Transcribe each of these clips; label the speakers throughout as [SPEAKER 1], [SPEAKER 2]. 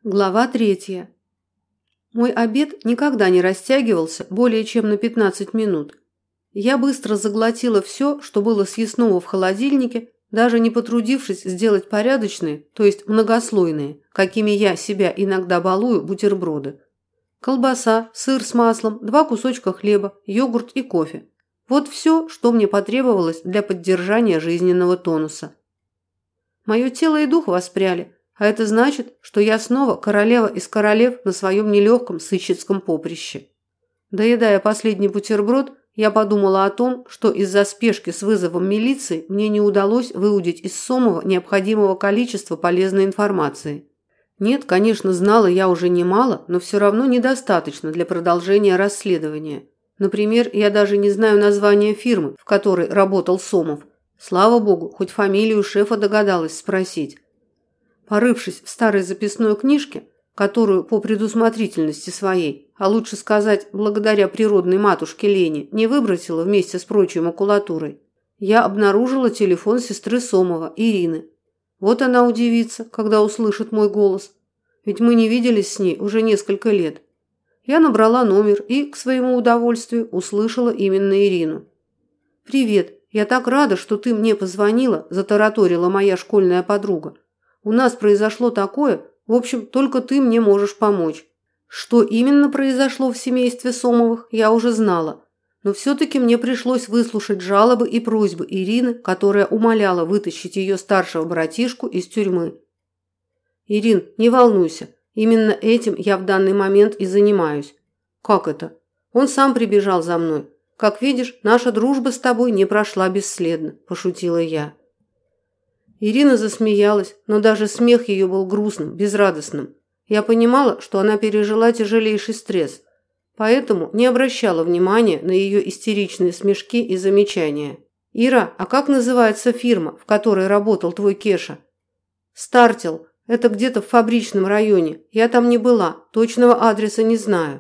[SPEAKER 1] Глава 3. Мой обед никогда не растягивался более чем на 15 минут. Я быстро заглотила все, что было съестного в холодильнике, даже не потрудившись сделать порядочные, то есть многослойные, какими я себя иногда балую, бутерброды. Колбаса, сыр с маслом, 2 кусочка хлеба, йогурт и кофе. Вот все, что мне потребовалось для поддержания жизненного тонуса. Мое тело и дух воспряли. А это значит, что я снова королева из королев на своем нелегком сыщицком поприще. Доедая последний бутерброд, я подумала о том, что из-за спешки с вызовом милиции мне не удалось выудить из Сомова необходимого количества полезной информации. Нет, конечно, знала я уже немало, но все равно недостаточно для продолжения расследования. Например, я даже не знаю названия фирмы, в которой работал Сомов. Слава богу, хоть фамилию шефа догадалась спросить. Порывшись в старой записной книжке, которую по предусмотрительности своей, а лучше сказать, благодаря природной матушке Лене, не выбросила вместе с прочей макулатурой, я обнаружила телефон сестры Сомова, Ирины. Вот она удивится, когда услышит мой голос, ведь мы не виделись с ней уже несколько лет. Я набрала номер и, к своему удовольствию, услышала именно Ирину. «Привет, я так рада, что ты мне позвонила», – затараторила моя школьная подруга. У нас произошло такое, в общем, только ты мне можешь помочь. Что именно произошло в семействе Сомовых, я уже знала. Но все-таки мне пришлось выслушать жалобы и просьбы Ирины, которая умоляла вытащить ее старшего братишку из тюрьмы. Ирин, не волнуйся, именно этим я в данный момент и занимаюсь. Как это? Он сам прибежал за мной. Как видишь, наша дружба с тобой не прошла бесследно, пошутила я. Ирина засмеялась, но даже смех ее был грустным, безрадостным. Я понимала, что она пережила тяжелейший стресс, поэтому не обращала внимания на ее истеричные смешки и замечания. «Ира, а как называется фирма, в которой работал твой Кеша?» «Стартел. Это где-то в фабричном районе. Я там не была, точного адреса не знаю».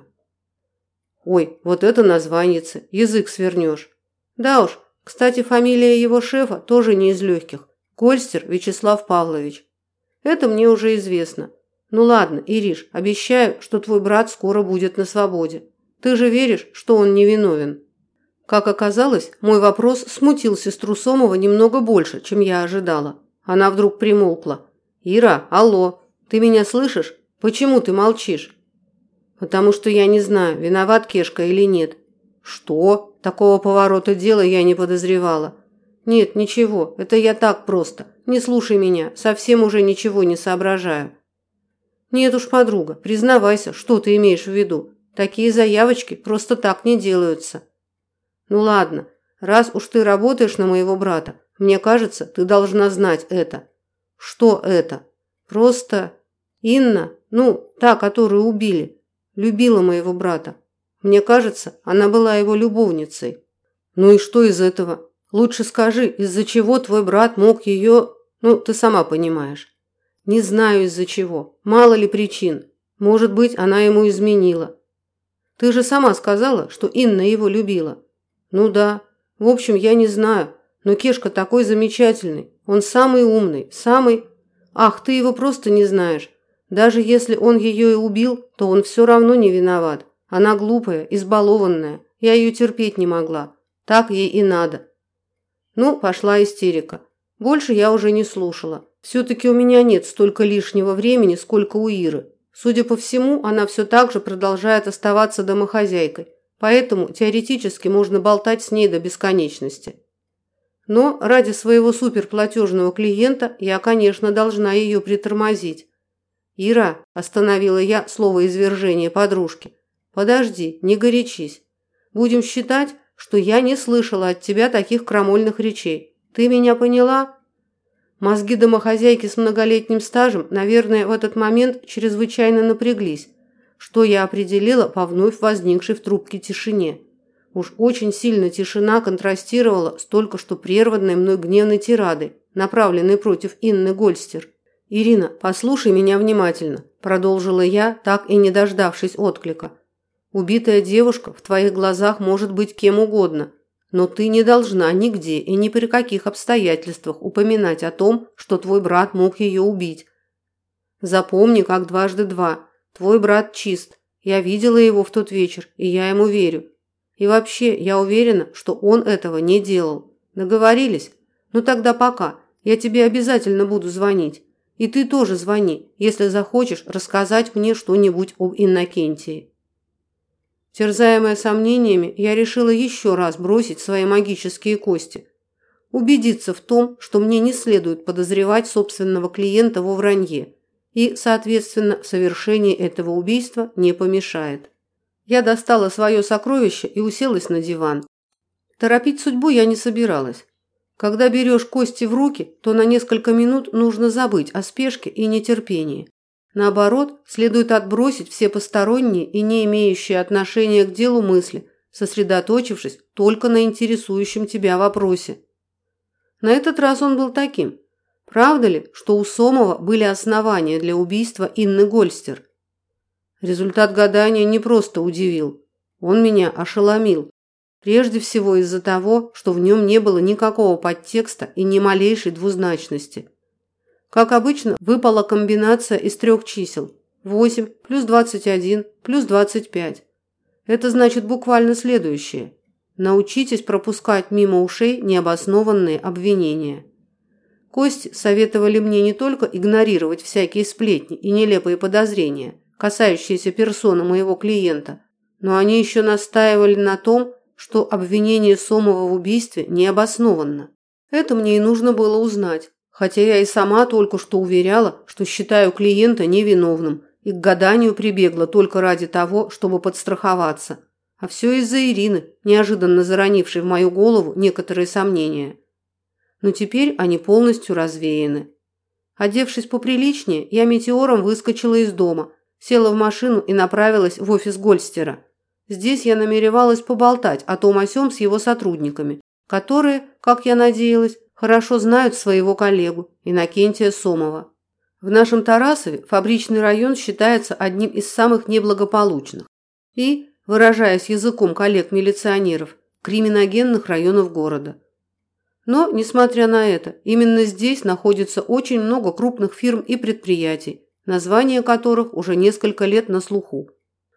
[SPEAKER 1] «Ой, вот это названице, язык свернешь». «Да уж, кстати, фамилия его шефа тоже не из легких. Гольстер Вячеслав Павлович. Это мне уже известно. Ну ладно, Ириш, обещаю, что твой брат скоро будет на свободе. Ты же веришь, что он невиновен?» Как оказалось, мой вопрос смутил сестру Сомова немного больше, чем я ожидала. Она вдруг примолкла. «Ира, алло, ты меня слышишь? Почему ты молчишь?» «Потому что я не знаю, виноват Кешка или нет». «Что? Такого поворота дела я не подозревала». «Нет, ничего, это я так просто. Не слушай меня, совсем уже ничего не соображаю». «Нет уж, подруга, признавайся, что ты имеешь в виду. Такие заявочки просто так не делаются». «Ну ладно, раз уж ты работаешь на моего брата, мне кажется, ты должна знать это». «Что это?» «Просто Инна, та, которую убили, любила моего брата. Мне кажется, она была его любовницей». «Ну и что из этого? Лучше скажи, из-за чего твой брат мог ее... ты сама понимаешь». «Не знаю, из-за чего. Мало ли причин. Может быть, она ему изменила». «Ты же сама сказала, что Инна его любила». «Ну да. В общем, я не знаю. Но Кешка такой замечательный. Он самый умный, самый... Ах, ты его просто не знаешь. Даже если он ее и убил, то он все равно не виноват. Она глупая, избалованная. Я ее терпеть не могла. Так ей и надо». Пошла истерика. Больше я уже не слушала. Все-таки у меня нет столько лишнего времени, сколько у Иры. Судя по всему, она все так же продолжает оставаться домохозяйкой, поэтому теоретически можно болтать с ней до бесконечности. Но ради своего суперплатежного клиента я, конечно, должна ее притормозить. «Ира», – остановила я словоизвержение подружки, – «подожди, не горячись. Будем считать, что я не слышала от тебя таких крамольных речей. Ты меня поняла?» Мозги домохозяйки с многолетним стажем, наверное, в этот момент чрезвычайно напряглись, что я определила по вновь возникшей в трубке тишине. Уж очень сильно тишина контрастировала с только что прерванной мной гневной тирадой, направленной против Инны Гольстер. «Ирина, послушай меня внимательно», – продолжила я, так и не дождавшись отклика. «Убитая девушка в твоих глазах может быть кем угодно, но ты не должна нигде и ни при каких обстоятельствах упоминать о том, что твой брат мог ее убить. Запомни, как дважды два. Твой брат чист. Я видела его в тот вечер, и я ему верю. И вообще, я уверена, что он этого не делал. Договорились? Ну тогда пока. Я тебе обязательно буду звонить. И ты тоже звони, если захочешь рассказать мне что-нибудь об Иннокентии. Терзаемая сомнениями, я решила еще раз бросить свои магические кости. Убедиться в том, что мне не следует подозревать собственного клиента во вранье. И, соответственно, совершение этого убийства не помешает. Я достала свое сокровище и уселась на диван. Торопить судьбу я не собиралась. Когда берешь кости в руки, то на несколько минут нужно забыть о спешке и нетерпении. Наоборот, следует отбросить все посторонние и не имеющие отношения к делу мысли, сосредоточившись только на интересующем тебя вопросе. На этот раз он был таким. Правда ли, что у Сомова были основания для убийства Инны Гольстер? Результат гадания не просто удивил. Он меня ошеломил. Прежде всего из-за того, что в нем не было никакого подтекста и ни малейшей двузначности. Как обычно, выпала комбинация из 3 чисел – 8 плюс 21 плюс 25. Это значит буквально следующее. Научитесь пропускать мимо ушей необоснованные обвинения. Кости советовали мне не только игнорировать всякие сплетни и нелепые подозрения, касающиеся персоны моего клиента, но они еще настаивали на том, что обвинение Сомова в убийстве необоснованно. Это мне и нужно было узнать, хотя я и сама только что уверяла, что считаю клиента невиновным и к гаданию прибегла только ради того, чтобы подстраховаться. А все из-за Ирины, неожиданно заронившей в мою голову некоторые сомнения. Но теперь они полностью развеяны. Одевшись поприличнее, я метеором выскочила из дома, села в машину и направилась в офис Гольстера. Здесь я намеревалась поболтать о том о сём с его сотрудниками, которые, как я надеялась, хорошо знают своего коллегу Иннокентия Сомова. В нашем Тарасове фабричный район считается одним из самых неблагополучных и, выражаясь языком коллег-милиционеров, криминогенных районов города. Но, несмотря на это, именно здесь находится очень много крупных фирм и предприятий, названия которых уже несколько лет на слуху.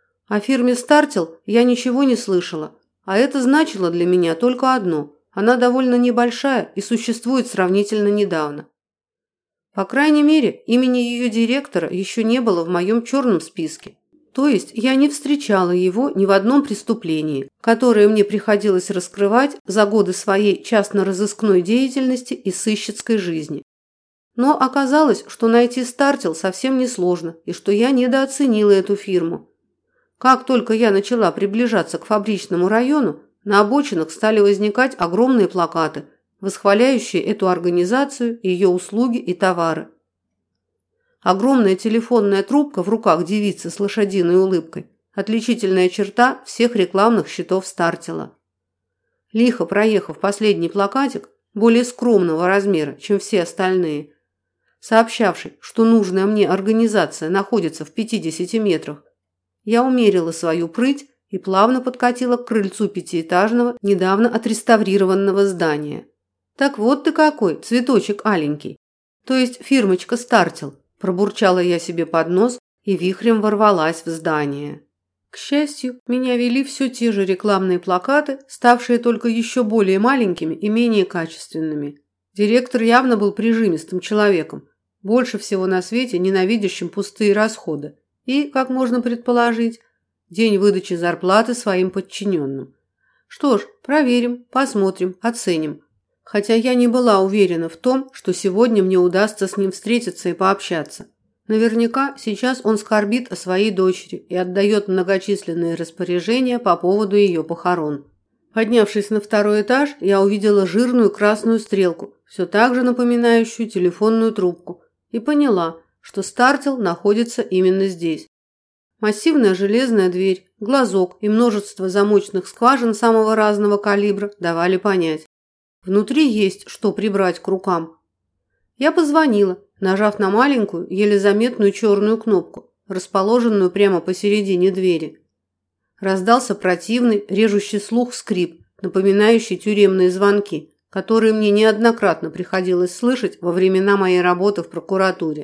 [SPEAKER 1] О фирме «Стартел» я ничего не слышала, а это значило для меня только одно – она довольно небольшая и существует сравнительно недавно. По крайней мере, имени ее директора еще не было в моем черном списке. То есть я не встречала его ни в одном преступлении, которое мне приходилось раскрывать за годы своей частно-розыскной деятельности и сыщицкой жизни. Но оказалось, что найти «Стартел» совсем несложно и что я недооценила эту фирму. Как только я начала приближаться к фабричному району, на обочинах стали возникать огромные плакаты, восхваляющие эту организацию, ее услуги и товары. Огромная телефонная трубка в руках девицы с лошадиной улыбкой – отличительная черта всех рекламных щитов «Стартела». Лихо проехав последний плакатик, более скромного размера, чем все остальные, сообщавший, что нужная мне организация находится в 50 метрах, я умерила свою прыть и плавно подкатила к крыльцу пятиэтажного, недавно отреставрированного здания. «Так вот ты какой, цветочек аленький! То есть фирмочка «Стартел», – пробурчала я себе под нос и вихрем ворвалась в здание. К счастью, меня вели все те же рекламные плакаты, ставшие только еще более маленькими и менее качественными. Директор явно был прижимистым человеком, больше всего на свете ненавидящим пустые расходы. И, как можно предположить, день выдачи зарплаты своим подчиненным. Что ж, проверим, посмотрим, оценим. Хотя я не была уверена в том, что сегодня мне удастся с ним встретиться и пообщаться. Наверняка сейчас он скорбит о своей дочери и отдает многочисленные распоряжения по поводу ее похорон. Поднявшись на 2-й этаж, я увидела жирную красную стрелку, все так же напоминающую телефонную трубку, и поняла, что «Стартел» находится именно здесь. Массивная железная дверь, глазок и множество замочных скважин самого разного калибра давали понять. Внутри есть что прибрать к рукам. Я позвонила, нажав на маленькую, еле заметную черную кнопку, расположенную прямо посередине двери. Раздался противный, режущий слух скрип, напоминающий тюремные звонки, которые мне неоднократно приходилось слышать во времена моей работы в прокуратуре.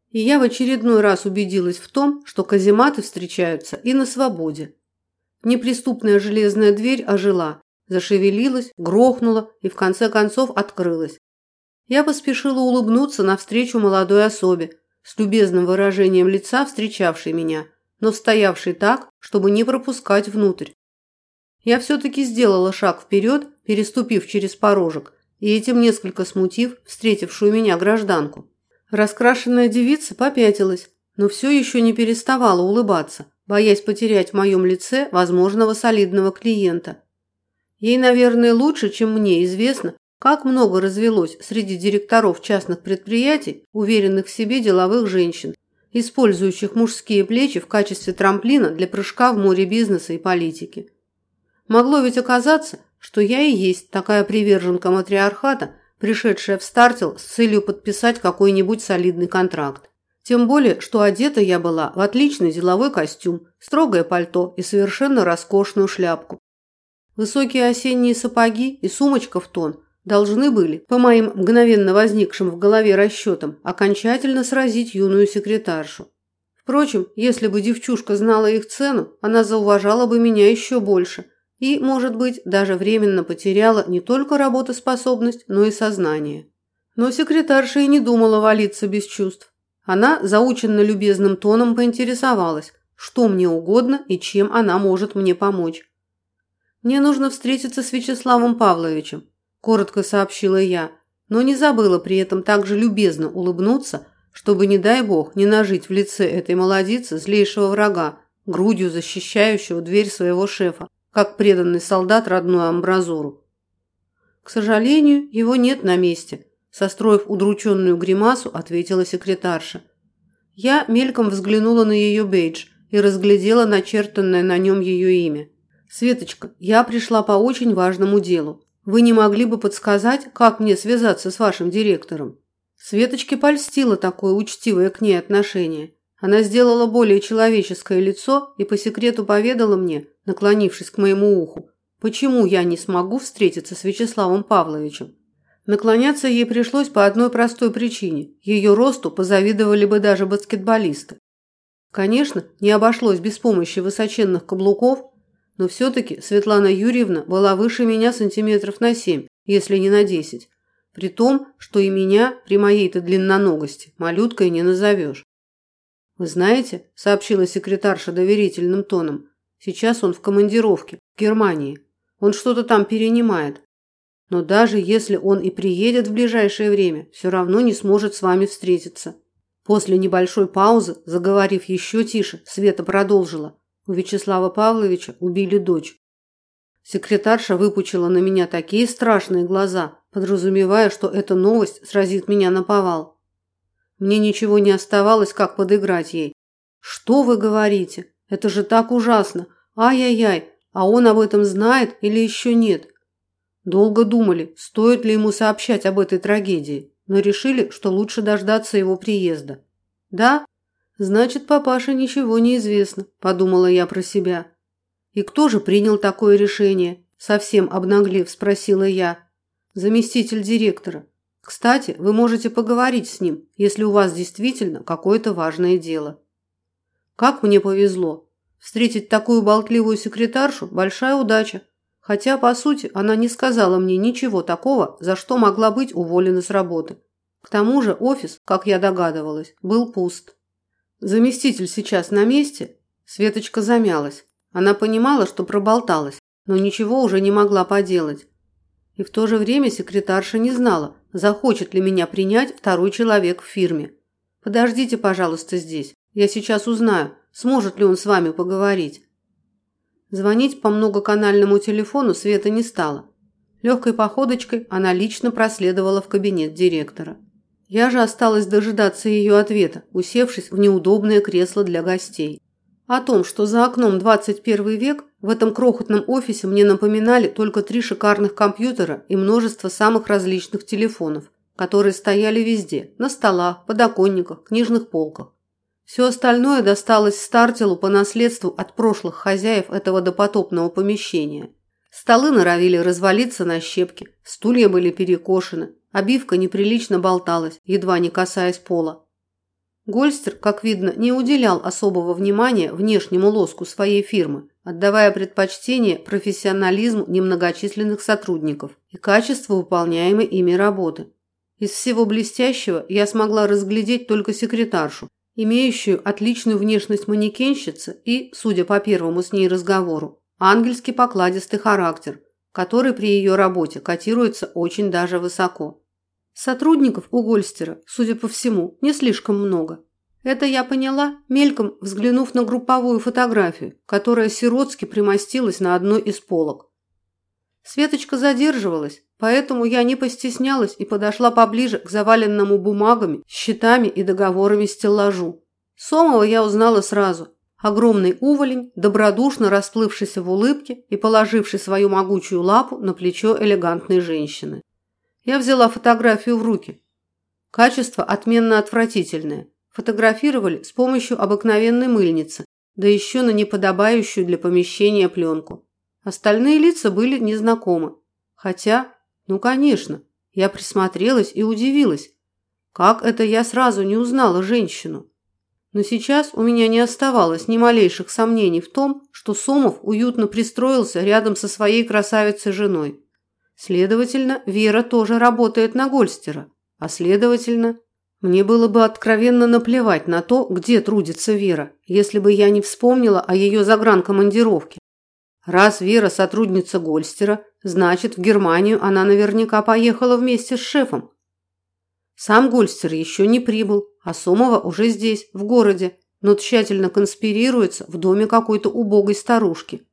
[SPEAKER 1] И я в очередной раз убедилась в том, что казематы встречаются и на свободе. Неприступная железная дверь ожила, зашевелилась, грохнула и в конце концов открылась. Я поспешила улыбнуться навстречу молодой особе, с любезным выражением лица встречавшей меня, но стоявшей так, чтобы не пропускать внутрь. Я все-таки сделала шаг вперед, переступив через порожек, и этим несколько смутив встретившую меня гражданку. Раскрашенная девица попятилась, но все еще не переставала улыбаться, боясь потерять в моем лице возможного солидного клиента. Ей, наверное, лучше, чем мне известно, как много развелось среди директоров частных предприятий уверенных в себе деловых женщин, использующих мужские плечи в качестве трамплина для прыжка в море бизнеса и политики. Могло ведь оказаться, что я и есть такая приверженка матриархата, пришедшая в Стартел с целью подписать какой-нибудь солидный контракт. Тем более, что одета я была в отличный деловой костюм, строгое пальто и совершенно роскошную шляпку. Высокие осенние сапоги и сумочка в тон должны были, по моим мгновенно возникшим в голове расчетам, окончательно сразить юную секретаршу. Впрочем, если бы девчушка знала их цену, она зауважала бы меня еще больше и, может быть, даже временно потеряла не только работоспособность, но и сознание. Но секретарша и не думала валиться без чувств. Она заученно любезным тоном поинтересовалась, что мне угодно и чем она может мне помочь. «Мне нужно встретиться с Вячеславом Павловичем», – коротко сообщила я, но не забыла при этом также любезно улыбнуться, чтобы, не дай бог, не нажить в лице этой молодицы злейшего врага, грудью защищающего дверь своего шефа, как преданный солдат родную амбразуру. «К сожалению, его нет на месте», – состроив удрученную гримасу, ответила секретарша. Я мельком взглянула на ее бейдж и разглядела начертанное на нем ее имя. «Светочка, я пришла по очень важному делу. Вы не могли бы подсказать, как мне связаться с вашим директором?» Светочке польстило такое учтивое к ней отношение. Она сделала более человеческое лицо и по секрету поведала мне, наклонившись к моему уху, почему я не смогу встретиться с Вячеславом Павловичем. Наклоняться ей пришлось по одной простой причине. Ее росту позавидовали бы даже баскетболисты. Конечно, не обошлось без помощи высоченных каблуков, но все-таки Светлана Юрьевна была выше меня сантиметров на 7, если не на 10, при том, что и меня при моей-то длинноногости малюткой не назовешь. «Вы знаете», – сообщила секретарша доверительным тоном, – «сейчас он в командировке, в Германии. Он что-то там перенимает. Но даже если он и приедет в ближайшее время, все равно не сможет с вами встретиться». После небольшой паузы, заговорив еще тише, Света продолжила. У Вячеслава Павловича убили дочь. Секретарша выпучила на меня такие страшные глаза, подразумевая, что эта новость сразит меня наповал. Мне ничего не оставалось, как подыграть ей. «Что вы говорите? Это же так ужасно! Ай-яй-яй! А он об этом знает или еще нет?» Долго думали, стоит ли ему сообщать об этой трагедии, но решили, что лучше дождаться его приезда. «Да? Значит, папаше ничего не известно», – подумала я про себя. «И кто же принял такое решение?» – совсем обнаглев спросила я. «Заместитель директора. Кстати, вы можете поговорить с ним, если у вас действительно какое-то важное дело». Как мне повезло. Встретить такую болтливую секретаршу – большая удача. Хотя, по сути, она не сказала мне ничего такого, за что могла быть уволена с работы. К тому же офис, как я догадывалась, был пуст. «Заместитель сейчас на месте?» Светочка замялась. Она понимала, что проболталась, но ничего уже не могла поделать. И в то же время секретарша не знала, захочет ли меня принять второй человек в фирме. «Подождите, пожалуйста, здесь. Я сейчас узнаю, сможет ли он с вами поговорить». Звонить по многоканальному телефону Света не стала. Легкой походочкой она лично проследовала в кабинет директора. Я же осталась дожидаться ее ответа, усевшись в неудобное кресло для гостей. О том, что за окном 21 век, в этом крохотном офисе мне напоминали только 3 шикарных компьютера и множество самых различных телефонов, которые стояли везде – на столах, подоконниках, книжных полках. Все остальное досталось Стартелу по наследству от прошлых хозяев этого допотопного помещения. Столы норовили развалиться на щепки, стулья были перекошены, обивка неприлично болталась, едва не касаясь пола. Гольстер, как видно, не уделял особого внимания внешнему лоску своей фирмы, отдавая предпочтение профессионализму немногочисленных сотрудников и качеству выполняемой ими работы. Из всего блестящего я смогла разглядеть только секретаршу, имеющую отличную внешность манекенщицы и, судя по первому с ней разговору, ангельски покладистый характер, который при ее работе котируется очень даже высоко. Сотрудников у Гольстера, судя по всему, не слишком много. Это я поняла, мельком взглянув на групповую фотографию, которая сиротски примостилась на одной из полок. Светочка задерживалась, поэтому я не постеснялась и подошла поближе к заваленному бумагами, счетами и договорами стеллажу. Сомова я узнала сразу. Огромный уволень, добродушно расплывшийся в улыбке и положивший свою могучую лапу на плечо элегантной женщины. Я взяла фотографию в руки. Качество отменно отвратительное. Фотографировали с помощью обыкновенной мыльницы, да еще на неподобающую для помещения пленку. Остальные лица были незнакомы. Хотя, ну конечно, я присмотрелась и удивилась. Как это я сразу не узнала женщину? Но сейчас у меня не оставалось ни малейших сомнений в том, что Сомов уютно пристроился рядом со своей красавицей-женой. Следовательно, Вера тоже работает на Гольстера, а следовательно, мне было бы откровенно наплевать на то, где трудится Вера, если бы я не вспомнила о ее загранкомандировке. Раз Вера сотрудница Гольстера, значит, в Германию она наверняка поехала вместе с шефом. Сам Гольстер еще не прибыл, а Сомова уже здесь, в городе, но тщательно конспирируется в доме какой-то убогой старушки.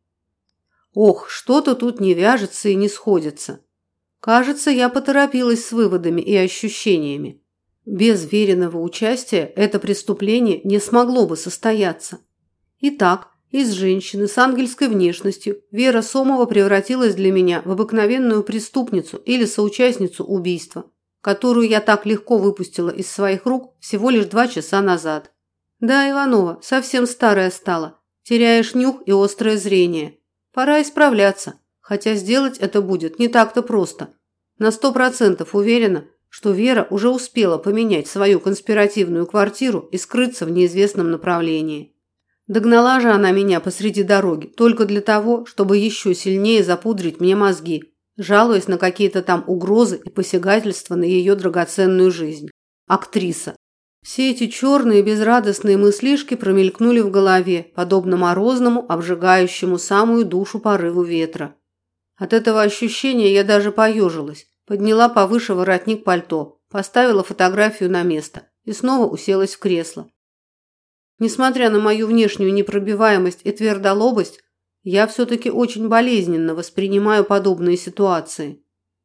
[SPEAKER 1] Ох, что-то тут не вяжется и не сходится. Кажется, я поторопилась с выводами и ощущениями. Без Вериного участия это преступление не смогло бы состояться. Итак, из женщины с ангельской внешностью Вера Сомова превратилась для меня в обыкновенную преступницу или соучастницу убийства, которую я так легко выпустила из своих рук всего лишь 2 часа назад. Да, Иванова, совсем старая стала, теряешь нюх и острое зрение. Пора исправляться, хотя сделать это будет не так-то просто. На 100% уверена, что Вера уже успела поменять свою конспиративную квартиру и скрыться в неизвестном направлении. Догнала же она меня посреди дороги только для того, чтобы еще сильнее запудрить мне мозги, жалуясь на какие-то там угрозы и посягательства на ее драгоценную жизнь. Актриса. Все эти черные безрадостные мыслишки промелькнули в голове, подобно морозному, обжигающему самую душу порыву ветра. От этого ощущения я даже поежилась, подняла повыше воротник пальто, поставила фотографию на место и снова уселась в кресло. Несмотря на мою внешнюю непробиваемость и твердолобость, я все-таки очень болезненно воспринимаю подобные ситуации.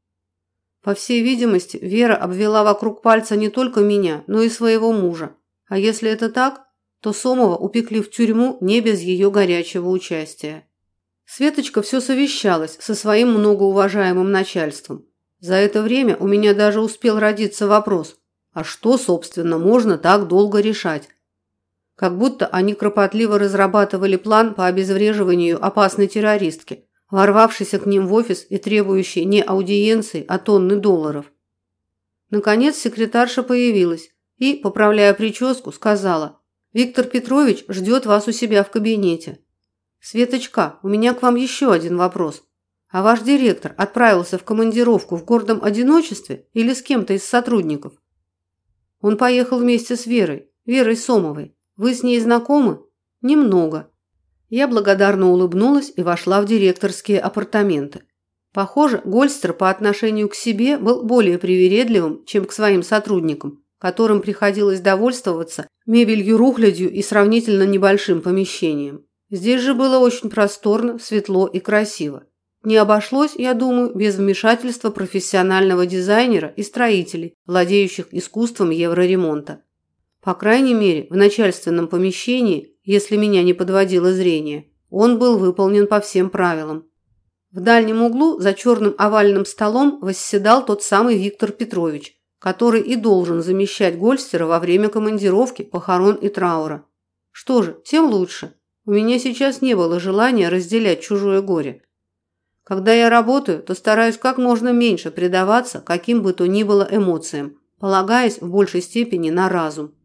[SPEAKER 1] По всей видимости, Вера обвела вокруг пальца не только меня, но и своего мужа. А если это так, то Сомова упекли в тюрьму не без ее горячего участия. Светочка все совещалась со своим многоуважаемым начальством. За это время у меня даже успел родиться вопрос, а что, собственно, можно так долго решать? Как будто они кропотливо разрабатывали план по обезвреживанию опасной террористки, ворвавшейся к ним в офис и требующей не аудиенции, а тонны долларов. Наконец секретарша появилась и, поправляя прическу, сказала: «Виктор Петрович ждет вас у себя в кабинете». «Светочка, у меня к вам еще один вопрос. А ваш директор отправился в командировку в гордом одиночестве или с кем-то из сотрудников?» «Он поехал вместе с Верой Сомовой. Вы с ней знакомы?» «Немного». Я благодарно улыбнулась и вошла в директорские апартаменты. Похоже, Гольстер по отношению к себе был более привередливым, чем к своим сотрудникам, которым приходилось довольствоваться мебелью-рухлядью и сравнительно небольшим помещением. Здесь же было очень просторно, светло и красиво. Не обошлось, я думаю, без вмешательства профессионального дизайнера и строителей, владеющих искусством евроремонта. По крайней мере, в начальственном помещении, если меня не подводило зрение, он был выполнен по всем правилам. В дальнем углу за черным овальным столом восседал тот самый Виктор Петрович, который и должен замещать Гольстера во время командировки, похорон и траура. Что же, тем лучше. У меня сейчас не было желания разделять чужое горе. Когда я работаю, то стараюсь как можно меньше предаваться каким бы то ни было эмоциям, полагаясь в большей степени на разум.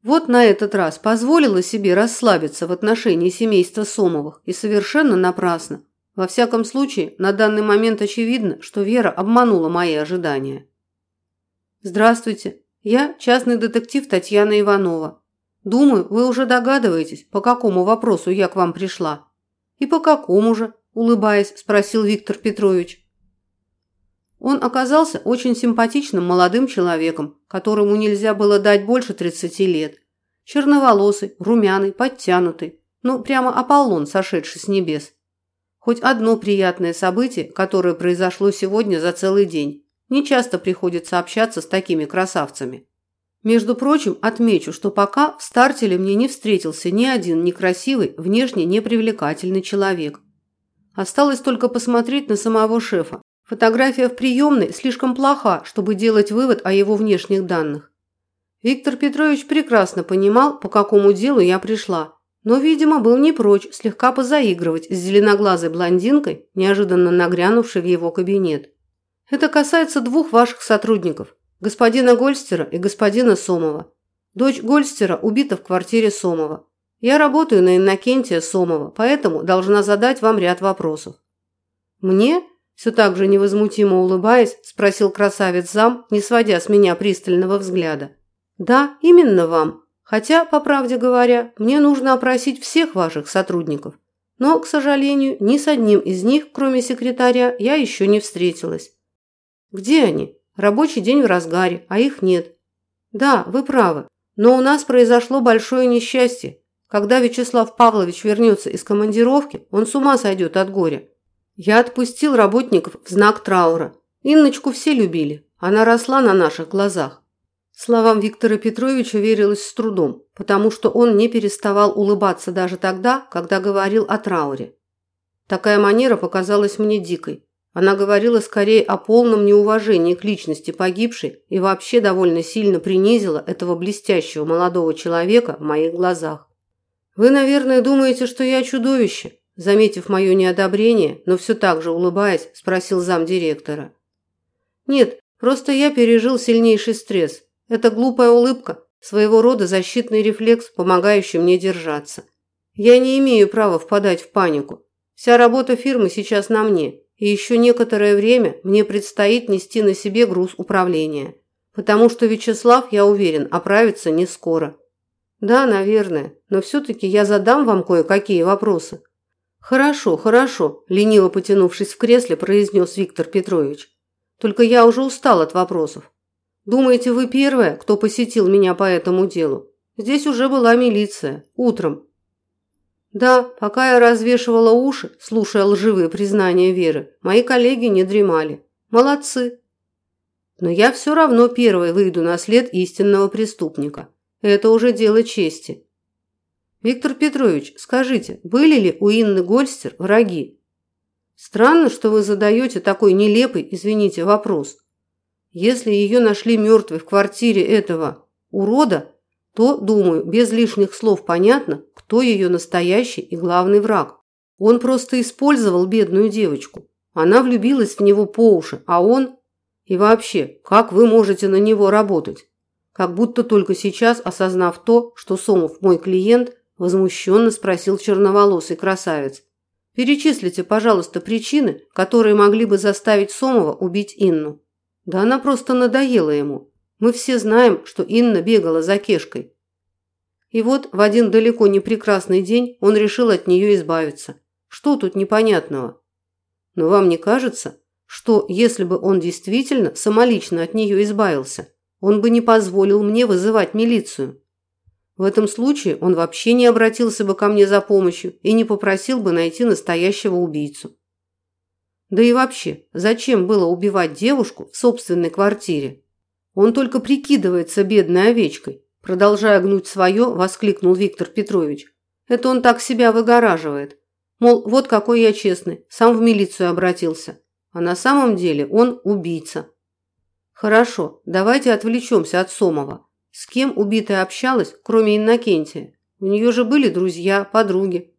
[SPEAKER 1] Вот на этот раз позволила себе расслабиться в отношении семейства Сомовых и совершенно напрасно. Во всяком случае, на данный момент очевидно, что Вера обманула мои ожидания. Здравствуйте, я частный детектив Татьяна Иванова. Думаю, вы уже догадываетесь, по какому вопросу я к вам пришла. И по какому же, улыбаясь, спросил Виктор Петрович. Он оказался очень симпатичным молодым человеком, которому нельзя было дать больше 30 лет. Черноволосый, румяный, подтянутый. Ну, прямо Аполлон, сошедший с небес. Хоть одно приятное событие, которое произошло сегодня за целый день. Не часто приходится общаться с такими красавцами. Между прочим, отмечу, что пока в стартеле мне не встретился ни один некрасивый, внешне непривлекательный человек. Осталось только посмотреть на самого шефа. Фотография в приемной слишком плоха, чтобы делать вывод о его внешних данных. Виктор Петрович прекрасно понимал, по какому делу я пришла, но, видимо, был не прочь слегка позаигрывать с зеленоглазой блондинкой, неожиданно нагрянувшей в его кабинет. Это касается двух ваших сотрудников, господина Гольстера и господина Сомова. Дочь Гольстера убита в квартире Сомова. Я работаю на Иннокентия Сомова, поэтому должна задать вам ряд вопросов. Мне? Все так же невозмутимо улыбаясь, спросил красавец-зам, не сводя с меня пристального взгляда. Да, именно вам. Хотя, по правде говоря, мне нужно опросить всех ваших сотрудников. Но, к сожалению, ни с одним из них, кроме секретаря, я еще не встретилась. Где они? Рабочий день в разгаре, а их нет. Да, вы правы, но у нас произошло большое несчастье. Когда Вячеслав Павлович вернется из командировки, он с ума сойдет от горя. Я отпустил работников в знак траура. Инночку все любили. Она росла на наших глазах. Словам Виктора Петровича верилось с трудом, потому что он не переставал улыбаться даже тогда, когда говорил о трауре. Такая манера показалась мне дикой. Она говорила скорее о полном неуважении к личности погибшей и вообще довольно сильно принизила этого блестящего молодого человека в моих глазах. «Вы, наверное, думаете, что я чудовище?» Заметив мое неодобрение, но все так же улыбаясь, спросил замдиректора. «Нет, просто я пережил сильнейший стресс. Это глупая улыбка, своего рода защитный рефлекс, помогающий мне держаться. Я не имею права впадать в панику. Вся работа фирмы сейчас на мне, и еще некоторое время мне предстоит нести на себе груз управления. Потому что Вячеслав, я уверен, оправится не скоро. Да, наверное, но все-таки я задам вам кое-какие вопросы». «Хорошо, хорошо», – лениво потянувшись в кресле, произнес Виктор Петрович. «Только я уже устал от вопросов. Думаете, вы первая, кто посетил меня по этому делу? Здесь уже была милиция. Утром». Да, пока я развешивала уши, слушая лживые признания Веры, мои коллеги не дремали. Молодцы. Но я все равно первой выйду на след истинного преступника. Это уже дело чести. Виктор Петрович, скажите, были ли у Инны Гольстер враги? Странно, что вы задаете такой нелепый, извините, вопрос. Если ее нашли мертвой в квартире этого урода, то, думаю, без лишних слов понятно, кто ее настоящий и главный враг. Он просто использовал бедную девочку. Она влюбилась в него по уши, а он... И вообще, как вы можете на него работать? Как будто только сейчас, осознав то, что Сомов мой клиент, возмущенно спросил черноволосый красавец. Перечислите, пожалуйста, причины, которые могли бы заставить Сомова убить Инну. Да она просто надоела ему. Мы все знаем, что Инна бегала за Кешкой. И вот в один далеко не прекрасный день он решил от нее избавиться. Что тут непонятного? Но вам не кажется, что если бы он действительно самолично от нее избавился, он бы не позволил мне вызывать милицию? В этом случае он вообще не обратился бы ко мне за помощью и не попросил бы найти настоящего убийцу. Да и вообще, зачем было убивать девушку в собственной квартире? Он только прикидывается бедной овечкой. Продолжая гнуть свое, воскликнул Виктор Петрович. Это он так себя выгораживает. Мол, вот какой я честный, сам в милицию обратился. А на самом деле он убийца. Хорошо, давайте отвлечемся от Сомова. С кем убитая общалась, кроме Иннокентия? У нее же были друзья, подруги.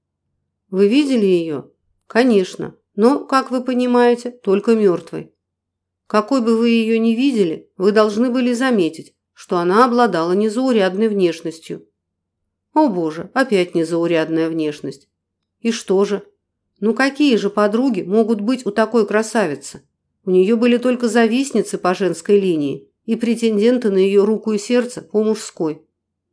[SPEAKER 1] Вы видели ее? Конечно, но, как вы понимаете, только мертвой. Какой бы вы ее ни видели, вы должны были заметить, что она обладала незаурядной внешностью. О боже, опять незаурядная внешность. И что же? Ну какие же подруги могут быть у такой красавицы? У нее были только завистницы по женской линии и претенденты на ее руку и сердце по мужской.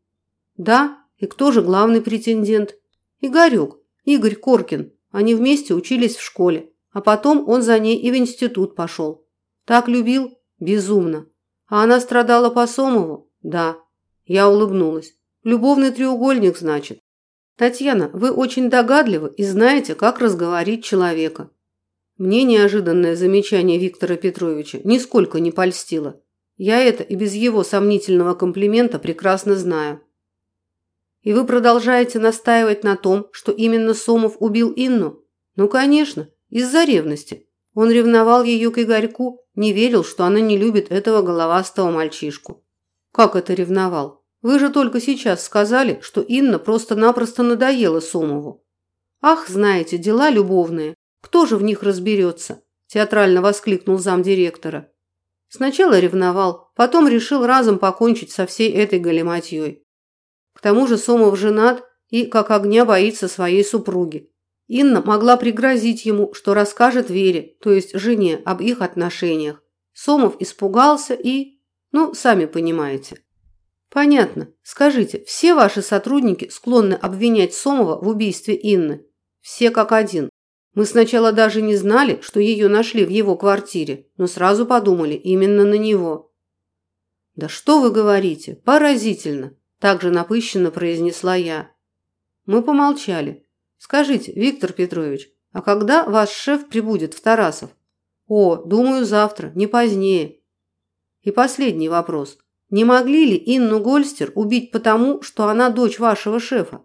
[SPEAKER 1] Да, и кто же главный претендент? Игорек, Игорь Коркин. Они вместе учились в школе, а потом он за ней и в институт пошел. Так любил? Безумно. А она страдала по Сомову? Да. Я улыбнулась. Любовный треугольник, значит. Татьяна, вы очень догадливы и знаете, как разговорить человека. Мне неожиданное замечание Виктора Петровича нисколько не польстило. Я это и без его сомнительного комплимента прекрасно знаю. И вы продолжаете настаивать на том, что именно Сомов убил Инну? Ну, конечно, из-за ревности. Он ревновал ее к Игорьку, не верил, что она не любит этого головастого мальчишку. Как это ревновал? Вы же только сейчас сказали, что Инна просто-напросто надоела Сомову. Ах, знаете, дела любовные. Кто же в них разберется? Театрально воскликнул замдиректора. Сначала ревновал, потом решил разом покончить со всей этой галиматьей. К тому же Сомов женат и, как огня, боится своей супруги. Инна могла пригрозить ему, что расскажет Вере, то есть жене, об их отношениях. Сомов испугался и... Ну, сами понимаете. Понятно. Скажите, все ваши сотрудники склонны обвинять Сомова в убийстве Инны? Все как один. Мы сначала даже не знали, что ее нашли в его квартире, но сразу подумали именно на него. Да что вы говорите? Поразительно. Также напыщенно произнесла я. Мы помолчали. Скажите, Виктор Петрович, а когда ваш шеф прибудет в Тарасов? О, думаю, завтра, не позднее. И последний вопрос. Не могли ли Инну Гольстер убить потому, что она дочь вашего шефа?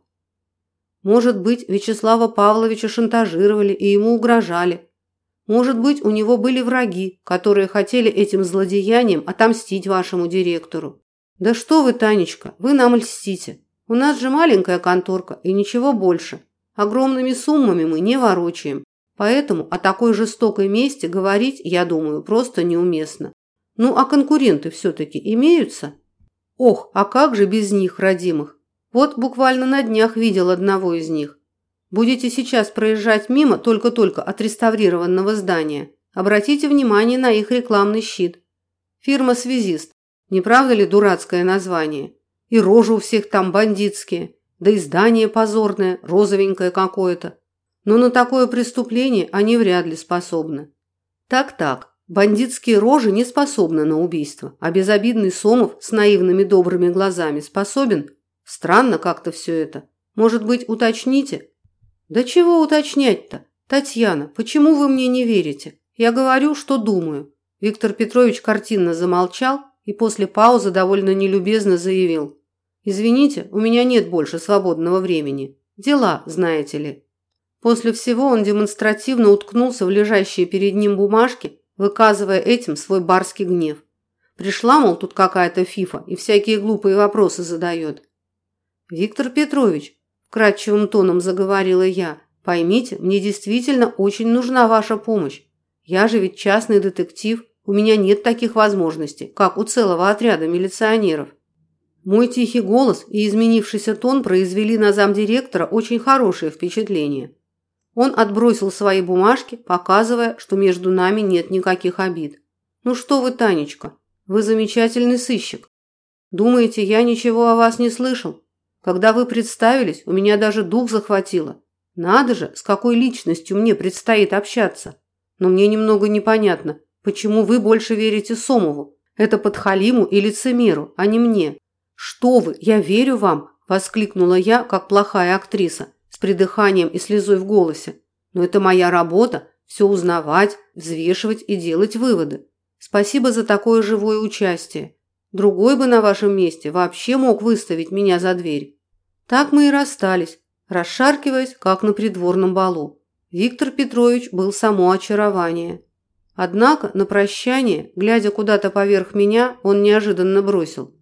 [SPEAKER 1] Может быть, Вячеслава Павловича шантажировали и ему угрожали. Может быть, у него были враги, которые хотели этим злодеянием отомстить вашему директору. Да что вы, Танечка, вы нам льстите. У нас же маленькая конторка и ничего больше. Огромными суммами мы не ворочаем. Поэтому о такой жестокой мести говорить, я думаю, просто неуместно. Ну, а конкуренты все-таки имеются? Ох, а как же без них, родимых? Вот буквально на днях видел одного из них. Будете сейчас проезжать мимо только-только отреставрированного здания. Обратите внимание на их рекламный щит. Фирма «Связист». Не правда ли дурацкое название? И рожи у всех там бандитские. Да и здание позорное, розовенькое какое-то. Но на такое преступление они вряд ли способны. Так-так. Бандитские рожи не способны на убийство, а безобидный Сомов с наивными добрыми глазами способен? Странно как-то все это. Может быть, уточните? Да чего уточнять-то? Татьяна, почему вы мне не верите? Я говорю, что думаю. Виктор Петрович картинно замолчал и после паузы довольно нелюбезно заявил. Извините, у меня нет больше свободного времени. Дела, знаете ли. После всего он демонстративно уткнулся в лежащие перед ним бумажки, выказывая этим свой барский гнев. Пришла, мол, тут какая-то фифа и всякие глупые вопросы задает. «Виктор Петрович», – вкрадчивым тоном заговорила я, – «поймите, мне действительно очень нужна ваша помощь. Я же ведь частный детектив, у меня нет таких возможностей, как у целого отряда милиционеров». Мой тихий голос и изменившийся тон произвели на замдиректора очень хорошее впечатление. Он отбросил свои бумажки, показывая, что между нами нет никаких обид. «Ну что вы, Танечка, вы замечательный сыщик. Думаете, я ничего о вас не слышал? Когда вы представились, у меня даже дух захватило. Надо же, с какой личностью мне предстоит общаться. Но мне немного непонятно, почему вы больше верите Сомову. Это подхалиму и лицемеру, а не мне». «Что вы, я верю вам!» – воскликнула я, как плохая актриса, с придыханием и слезой в голосе. «Но это моя работа – все узнавать, взвешивать и делать выводы. Спасибо за такое живое участие. Другой бы на вашем месте вообще мог выставить меня за дверь». Так мы и расстались, расшаркиваясь, как на придворном балу. Виктор Петрович был само очарование. Однако на прощание, глядя куда-то поверх меня, он неожиданно бросил.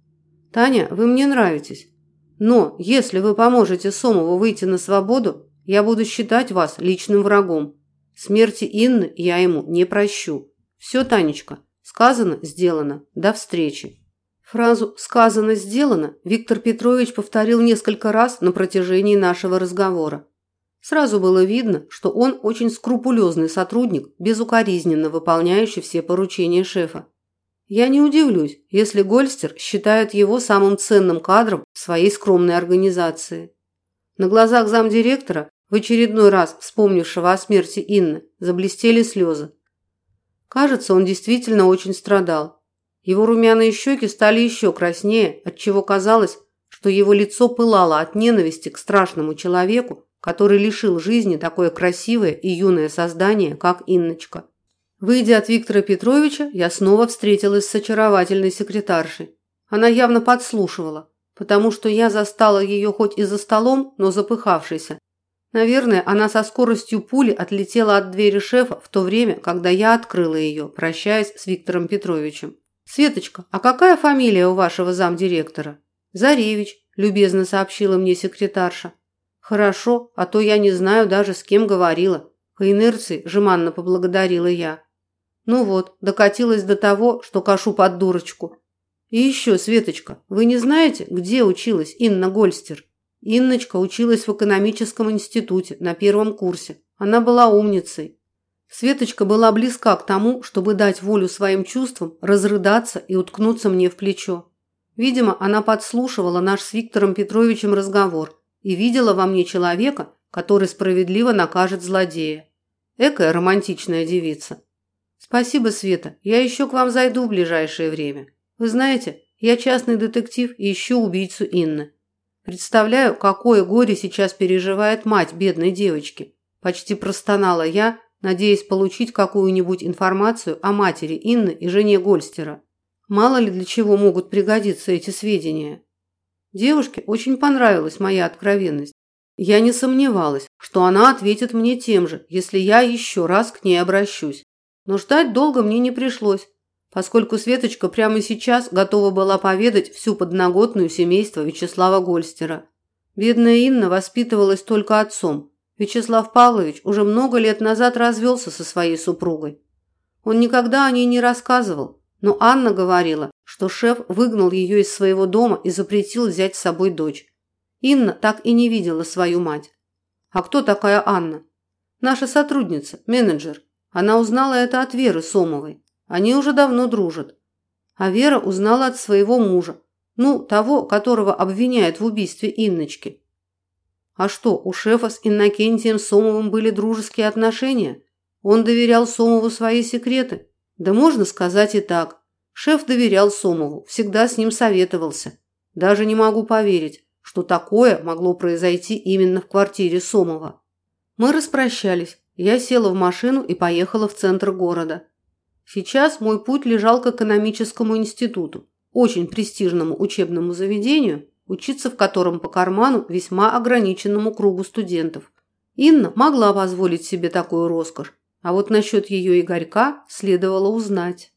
[SPEAKER 1] «Таня, вы мне нравитесь. Но если вы поможете Сомову выйти на свободу, я буду считать вас личным врагом. Смерти Инны я ему не прощу. Все, Танечка, сказано, сделано. До встречи». Фразу «сказано, сделано» Виктор Петрович повторил несколько раз на протяжении нашего разговора. Сразу было видно, что он очень скрупулезный сотрудник, безукоризненно выполняющий все поручения шефа. Я не удивлюсь, если Гольстер считает его самым ценным кадром в своей скромной организации. На глазах замдиректора, в очередной раз вспомнившего о смерти Инны, заблестели слезы. Кажется, он действительно очень страдал. Его румяные щеки стали еще краснее, отчего казалось, что его лицо пылало от ненависти к страшному человеку, который лишил жизни такое красивое и юное создание, как Инночка. Выйдя от Виктора Петровича, я снова встретилась с очаровательной секретаршей. Она явно подслушивала, потому что я застала ее хоть и за столом, но запыхавшейся. Наверное, она со скоростью пули отлетела от двери шефа в то время, когда я открыла ее, прощаясь с Виктором Петровичем. «Светочка, а какая фамилия у вашего замдиректора?» «Заревич», – любезно сообщила мне секретарша. «Хорошо, а то я не знаю даже, с кем говорила». По инерции жеманно поблагодарила я. Ну вот, докатилась до того, что кашу под дурочку. И еще, Светочка, вы не знаете, где училась Инна Гольстер? Инночка училась в экономическом институте на первом курсе. Она была умницей. Светочка была близка к тому, чтобы дать волю своим чувствам, разрыдаться и уткнуться мне в плечо. Видимо, она подслушивала наш с Виктором Петровичем разговор и видела во мне человека, который справедливо накажет злодея. Экая романтичная девица. Спасибо, Света, я еще к вам зайду в ближайшее время. Вы знаете, я частный детектив и ищу убийцу Инны. Представляю, какое горе сейчас переживает мать бедной девочки. Почти простонала я, надеясь получить какую-нибудь информацию о матери Инны и жене Гольстера. Мало ли для чего могут пригодиться эти сведения. Девушке очень понравилась моя откровенность. Я не сомневалась, что она ответит мне тем же, если я еще раз к ней обращусь. Но ждать долго мне не пришлось, поскольку Светочка прямо сейчас готова была поведать всю подноготную семейства Вячеслава Гольстера. Бедная Инна воспитывалась только отцом. Вячеслав Павлович уже много лет назад развелся со своей супругой. Он никогда о ней не рассказывал, но Анна говорила, что шеф выгнал ее из своего дома и запретил взять с собой дочь. Инна так и не видела свою мать. А кто такая Анна? Наша сотрудница, менеджер. Она узнала это от Веры Сомовой. Они уже давно дружат. А Вера узнала от своего мужа. Ну, того, которого обвиняют в убийстве Инночки. А что, у шефа с Иннокентием Сомовым были дружеские отношения? Он доверял Сомову свои секреты? Да можно сказать и так. Шеф доверял Сомову, всегда с ним советовался. Даже не могу поверить, что такое могло произойти именно в квартире Сомова. Мы распрощались. Я села в машину и поехала в центр города. Сейчас мой путь лежал к экономическому институту, очень престижному учебному заведению, учиться в котором по карману весьма ограниченному кругу студентов. Инна могла позволить себе такую роскошь, а вот насчет ее Игорька следовало узнать.